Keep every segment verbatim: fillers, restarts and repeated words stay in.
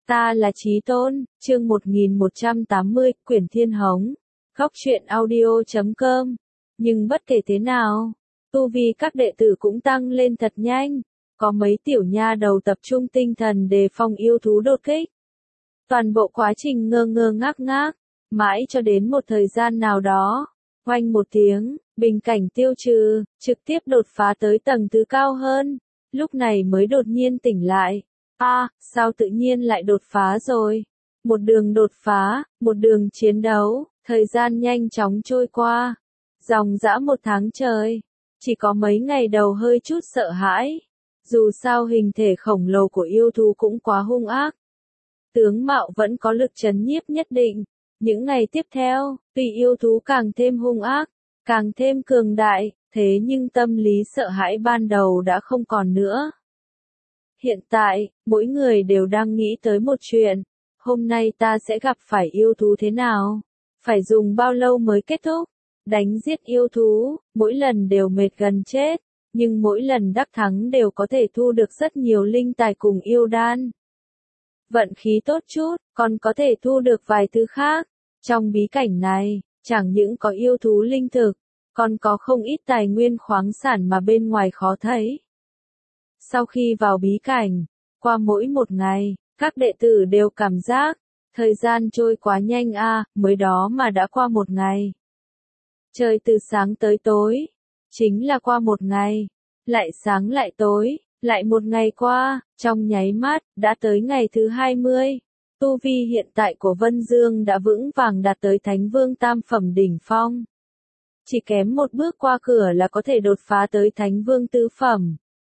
Ta là Chí Tôn, chương một nghìn một trăm tám mươi, quyển Thiên Hống, góc truyện audio chấm com. Nhưng bất kể thế nào, tu vi các đệ tử cũng tăng lên thật nhanh, có mấy tiểu nha đầu tập trung tinh thần đề phòng yêu thú đột kích. Toàn bộ quá trình ngơ ngơ ngác ngác, mãi cho đến một thời gian nào đó, oanh một tiếng, bình cảnh tiêu trừ, trực tiếp đột phá tới tầng thứ cao hơn, lúc này mới đột nhiên tỉnh lại. A, à, sao tự nhiên lại đột phá rồi? Một đường đột phá, một đường chiến đấu, thời gian nhanh chóng trôi qua. Dòng dã một tháng trời, chỉ có mấy ngày đầu hơi chút sợ hãi. Dù sao hình thể khổng lồ của yêu thú cũng quá hung ác. Tướng mạo vẫn có lực trấn nhiếp nhất định. Những ngày tiếp theo, tuy yêu thú càng thêm hung ác, càng thêm cường đại, thế nhưng tâm lý sợ hãi ban đầu đã không còn nữa. Hiện tại, mỗi người đều đang nghĩ tới một chuyện, hôm nay ta sẽ gặp phải yêu thú thế nào? Phải dùng bao lâu mới kết thúc? Đánh giết yêu thú, mỗi lần đều mệt gần chết, nhưng mỗi lần đắc thắng đều có thể thu được rất nhiều linh tài cùng yêu đan. Vận khí tốt chút, còn có thể thu được vài thứ khác. Trong bí cảnh này, chẳng những có yêu thú linh thực, còn có không ít tài nguyên khoáng sản mà bên ngoài khó thấy. Sau khi vào bí cảnh, qua mỗi một ngày, các đệ tử đều cảm giác, thời gian trôi quá nhanh a, à, mới đó mà đã qua một ngày. Trời từ sáng tới tối, chính là qua một ngày, lại sáng lại tối, lại một ngày qua, trong nháy mắt, đã tới ngày thứ hai mươi. Tu vi hiện tại của Vân Dương đã vững vàng đạt tới Thánh Vương Tam Phẩm đỉnh phong. Chỉ kém một bước qua cửa là có thể đột phá tới Thánh Vương Tứ Phẩm.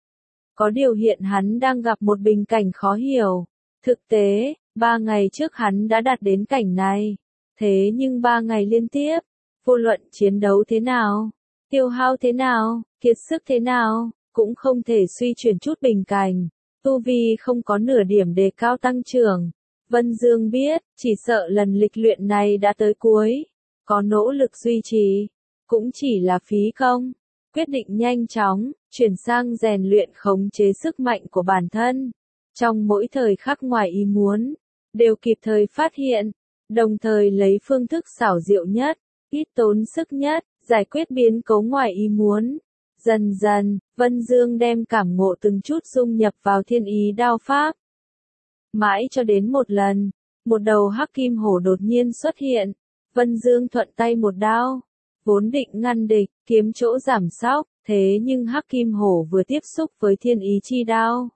Có điều hiện hắn đang gặp một bình cảnh khó hiểu. Thực tế, ba ngày trước hắn đã đạt đến cảnh này. Thế nhưng ba ngày liên tiếp, vô luận chiến đấu thế nào, tiêu hao thế nào, kiệt sức thế nào, cũng không thể suy chuyển chút bình cảnh. Tu vi không có nửa điểm đề cao tăng trưởng. Vân Dương biết, chỉ sợ lần lịch luyện này đã tới cuối. Có nỗ lực duy trì, cũng chỉ là phí công. Quyết định nhanh chóng, chuyển sang rèn luyện khống chế sức mạnh của bản thân. Trong mỗi thời khắc ngoài ý muốn, đều kịp thời phát hiện, đồng thời lấy phương thức xảo diệu nhất, ít tốn sức nhất, giải quyết biến cố ngoài ý muốn. Dần dần, Vân Dương đem cảm ngộ từng chút dung nhập vào thiên ý đao pháp. Mãi cho đến một lần, một đầu hắc kim hổ đột nhiên xuất hiện, Vân Dương thuận tay một đao. Vốn định ngăn địch, kiếm chỗ giảm sóc, thế nhưng hắc kim hổ vừa tiếp xúc với thiên ý chi đao.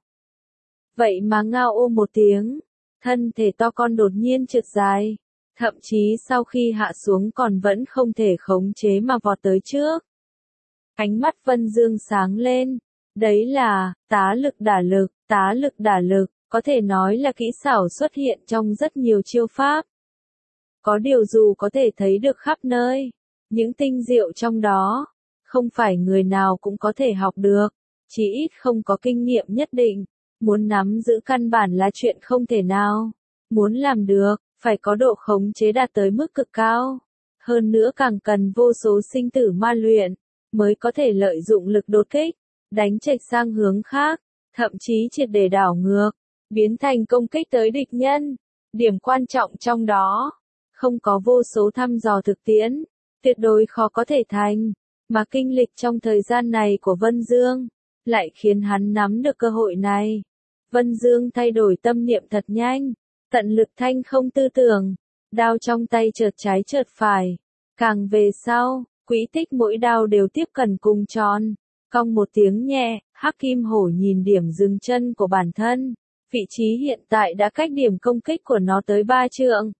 Vậy mà ngao ô một tiếng, thân thể to con đột nhiên trượt dài, thậm chí sau khi hạ xuống còn vẫn không thể khống chế mà vọt tới trước. Ánh mắt Vân Dương sáng lên, đấy là, tá lực đả lực, tá lực đả lực, có thể nói là kỹ xảo xuất hiện trong rất nhiều chiêu pháp. Có điều dù có thể thấy được khắp nơi. Những tinh diệu trong đó, không phải người nào cũng có thể học được, chỉ ít không có kinh nghiệm nhất định, muốn nắm giữ căn bản là chuyện không thể nào. Muốn làm được, phải có độ khống chế đạt tới mức cực cao. Hơn nữa càng cần vô số sinh tử ma luyện, mới có thể lợi dụng lực đột kích, đánh chệch sang hướng khác, thậm chí triệt để đảo ngược, biến thành công kích tới địch nhân. Điểm quan trọng trong đó, không có vô số thăm dò thực tiễn. Tuyệt đối khó có thể thành, mà kinh lịch trong thời gian này của Vân Dương, lại khiến hắn nắm được cơ hội này. Vân Dương thay đổi tâm niệm thật nhanh, tận lực thanh không tư tưởng, đao trong tay chợt trái chợt phải. Càng về sau, quỹ tích mỗi đao đều tiếp cận cùng tròn, cong một tiếng nhẹ, hắc kim hổ nhìn điểm dừng chân của bản thân, vị trí hiện tại đã cách điểm công kích của nó tới ba trượng.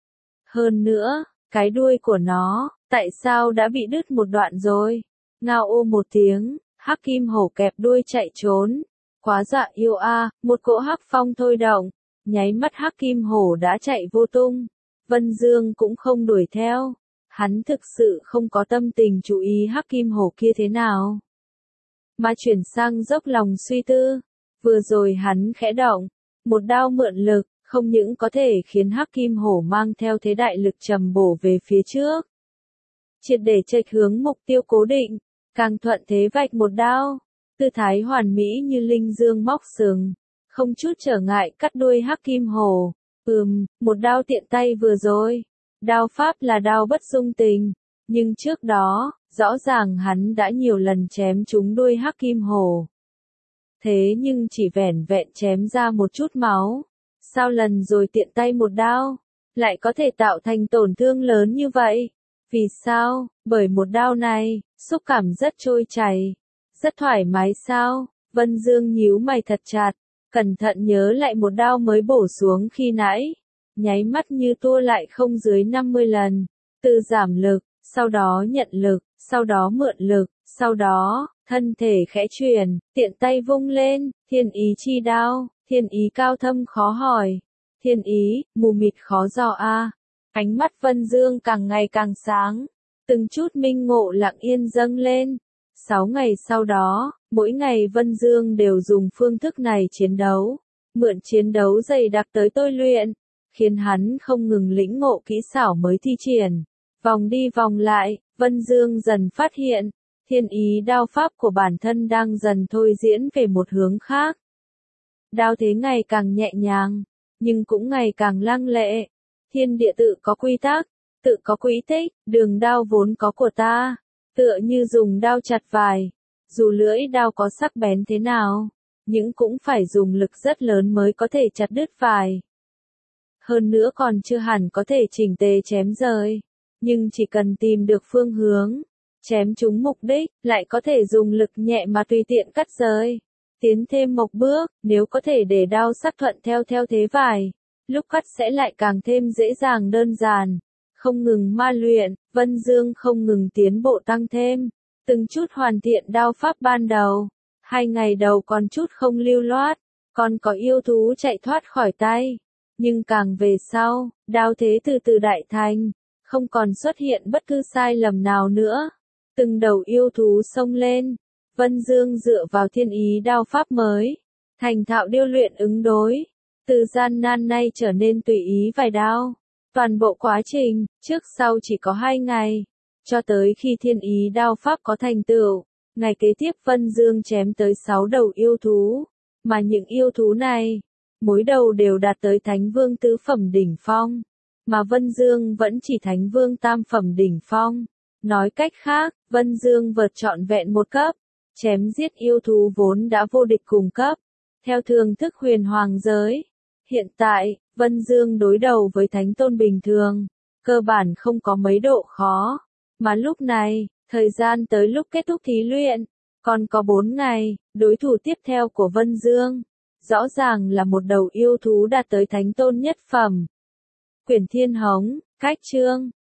Hơn nữa, cái đuôi của nó, tại sao đã bị đứt một đoạn rồi? Ngao ô một tiếng, hắc kim hổ kẹp đuôi chạy trốn. Quá dạ yêu a, à, một cỗ hắc phong thôi động, nháy mắt hắc kim hổ đã chạy vô tung. Vân Dương cũng không đuổi theo, hắn thực sự không có tâm tình chú ý hắc kim hổ kia thế nào, mà chuyển sang dốc lòng suy tư. Vừa rồi hắn khẽ động, một đao mượn lực, không những có thể khiến hắc kim hổ mang theo thế đại lực trầm bổ về phía trước, triệt để chệch hướng mục tiêu cố định, càng thuận thế vạch một đao, tư thái hoàn mỹ như linh dương móc sừng, không chút trở ngại cắt đuôi hắc kim hổ. Ừm, một đao tiện tay vừa rồi. Đao pháp là đao bất dung tình, nhưng trước đó, rõ ràng hắn đã nhiều lần chém trúng đuôi hắc kim hổ. Thế nhưng chỉ vẻn vẹn chém ra một chút máu. Sao lần rồi tiện tay một đao, lại có thể tạo thành tổn thương lớn như vậy? Vì sao? Bởi một đao này, xúc cảm rất trôi chảy, rất thoải mái sao? Vân Dương nhíu mày thật chặt, cẩn thận nhớ lại một đao mới bổ xuống khi nãy. Nháy mắt như tua lại không dưới năm mươi lần. Từ giảm lực, sau đó nhận lực, sau đó mượn lực, sau đó, thân thể khẽ chuyển, tiện tay vung lên, thiên ý chi đao, thiên ý cao thâm khó hỏi. Thiên ý, mù mịt khó dò a. Ánh mắt Vân Dương càng ngày càng sáng, từng chút minh ngộ lặng yên dâng lên. Sáu ngày sau đó, mỗi ngày Vân Dương đều dùng phương thức này chiến đấu, mượn chiến đấu dày đặc tới tôi luyện, khiến hắn không ngừng lĩnh ngộ kỹ xảo mới thi triển. Vòng đi vòng lại, Vân Dương dần phát hiện, thiên ý đao pháp của bản thân đang dần thôi diễn về một hướng khác. Đao thế ngày càng nhẹ nhàng, nhưng cũng ngày càng lăng lệ. Thiên địa tự có quy tắc, tự có quỹ tích, đường đao vốn có của ta, tựa như dùng đao chặt vải. Dù lưỡi đao có sắc bén thế nào, nhưng cũng phải dùng lực rất lớn mới có thể chặt đứt vải. Hơn nữa còn chưa hẳn có thể chỉnh tề chém rời, nhưng chỉ cần tìm được phương hướng, chém trúng mục đích, lại có thể dùng lực nhẹ mà tùy tiện cắt rời. Tiến thêm một bước, nếu có thể để đao sắc thuận theo theo thế vải, lúc cắt sẽ lại càng thêm dễ dàng đơn giản. Không ngừng ma luyện, Vân Dương không ngừng tiến bộ tăng thêm, từng chút hoàn thiện đao pháp ban đầu. Hai ngày đầu còn chút không lưu loát, còn có yêu thú chạy thoát khỏi tay. Nhưng càng về sau, đao thế từ từ đại thành, không còn xuất hiện bất cứ sai lầm nào nữa. Từng đầu yêu thú xông lên, Vân Dương dựa vào thiên ý đao pháp mới, thành thạo điêu luyện ứng đối, từ gian nan nay trở nên tùy ý vài đao. Toàn bộ quá trình, trước sau chỉ có hai ngày, cho tới khi thiên ý đao pháp có thành tựu, ngày kế tiếp Vân Dương chém tới sáu đầu yêu thú, mà những yêu thú này, mỗi đầu đều đạt tới Thánh Vương tứ phẩm đỉnh phong, mà Vân Dương vẫn chỉ Thánh Vương tam phẩm đỉnh phong. Nói cách khác, Vân Dương vượt trọn vẹn một cấp, chém giết yêu thú vốn đã vô địch cùng cấp, theo thường thức huyền hoàng giới. Hiện tại, Vân Dương đối đầu với thánh tôn bình thường, cơ bản không có mấy độ khó, mà lúc này, thời gian tới lúc kết thúc thí luyện, còn có bốn ngày, đối thủ tiếp theo của Vân Dương, rõ ràng là một đầu yêu thú đạt tới thánh tôn nhất phẩm. Quyển Thiên Hống, cách chương